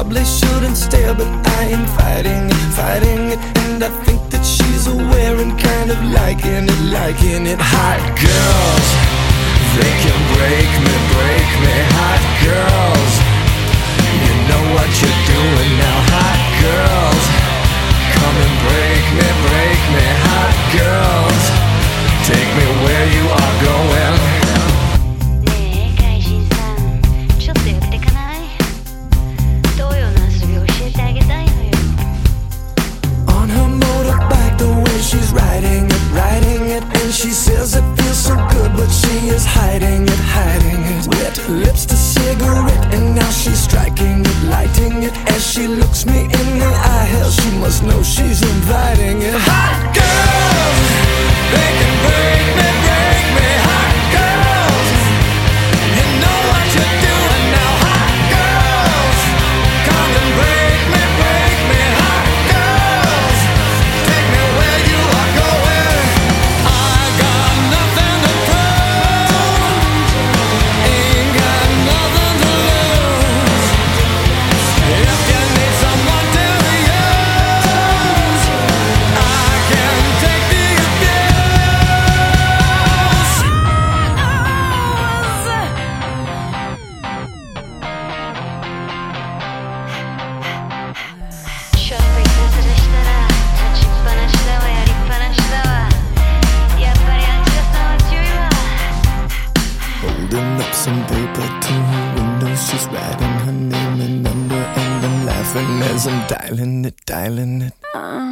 probably shouldn't stare, but I am fighting it, and I think that she's aware and kind of liking it. Hot girls, they can break me. Hot girls, you know what you're doing now. Hot girls, come and break me. Hot girls, take me where you are going. On her motorbike, the way she's riding it, and she says it feels so good, but she is hiding it. Wet lips to cigarette, and now she's striking it, lighting it. As she looks me in the eye, hell, she must know she's inviting it. Hot girls, they can break me. Hot girls, you know what you're doing now. Hot girls, come and break me. Hot girls, take me where you are going. I got nothing to prove, ain't got nothing to lose. If you need someone to use, I can take the abuse. Holding up some paper to her window, she's writing her name and number, and I'm laughing as I'm dialing it.